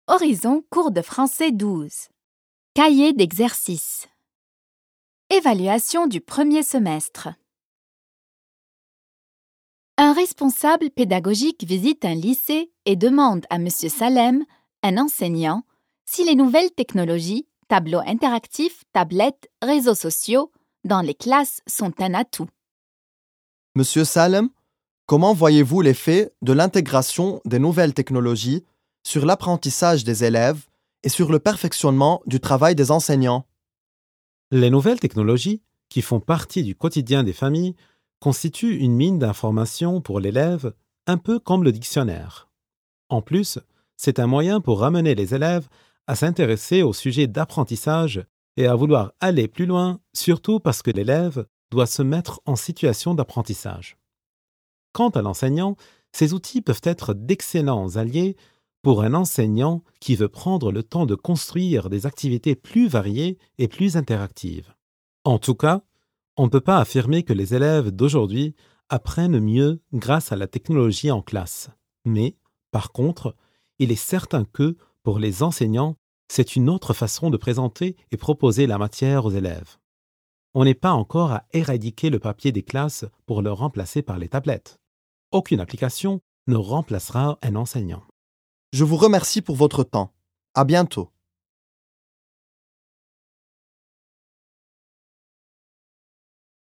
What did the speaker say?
Horizon cours de français 12. Cahier d'exercice. Évaluation du premier semestre. Un responsable pédagogique visite un lycée et demande à M. Salem, un enseignant, si les nouvelles technologies, tableaux interactifs, tablettes, réseaux sociaux, dans les classes sont un atout. Monsieur Salem, comment voyez-vous l'effet de l'intégration des nouvelles technologies sur l'apprentissage des élèves et sur le perfectionnement du travail des enseignants? Les nouvelles technologies, qui font partie du quotidien des familles, constituent une mine d'informations pour l'élève, un peu comme le dictionnaire. En plus, c'est un moyen pour ramener les élèves à s'intéresser au sujet d'apprentissage et à vouloir aller plus loin, surtout parce que l'élève doit se mettre en situation d'apprentissage. Quant à l'enseignant, ces outils peuvent être d'excellents alliés pour un enseignant qui veut prendre le temps de construire des activités plus variées et plus interactives. En tout cas, on ne peut pas affirmer que les élèves d'aujourd'hui apprennent mieux grâce à la technologie en classe. Mais, par contre, il est certain que, pour les enseignants, c'est une autre façon de présenter et proposer la matière aux élèves. On n'est pas encore à éradiquer le papier des classes pour le remplacer par les tablettes. Aucune application ne remplacera un enseignant. Je vous remercie pour votre temps. À bientôt.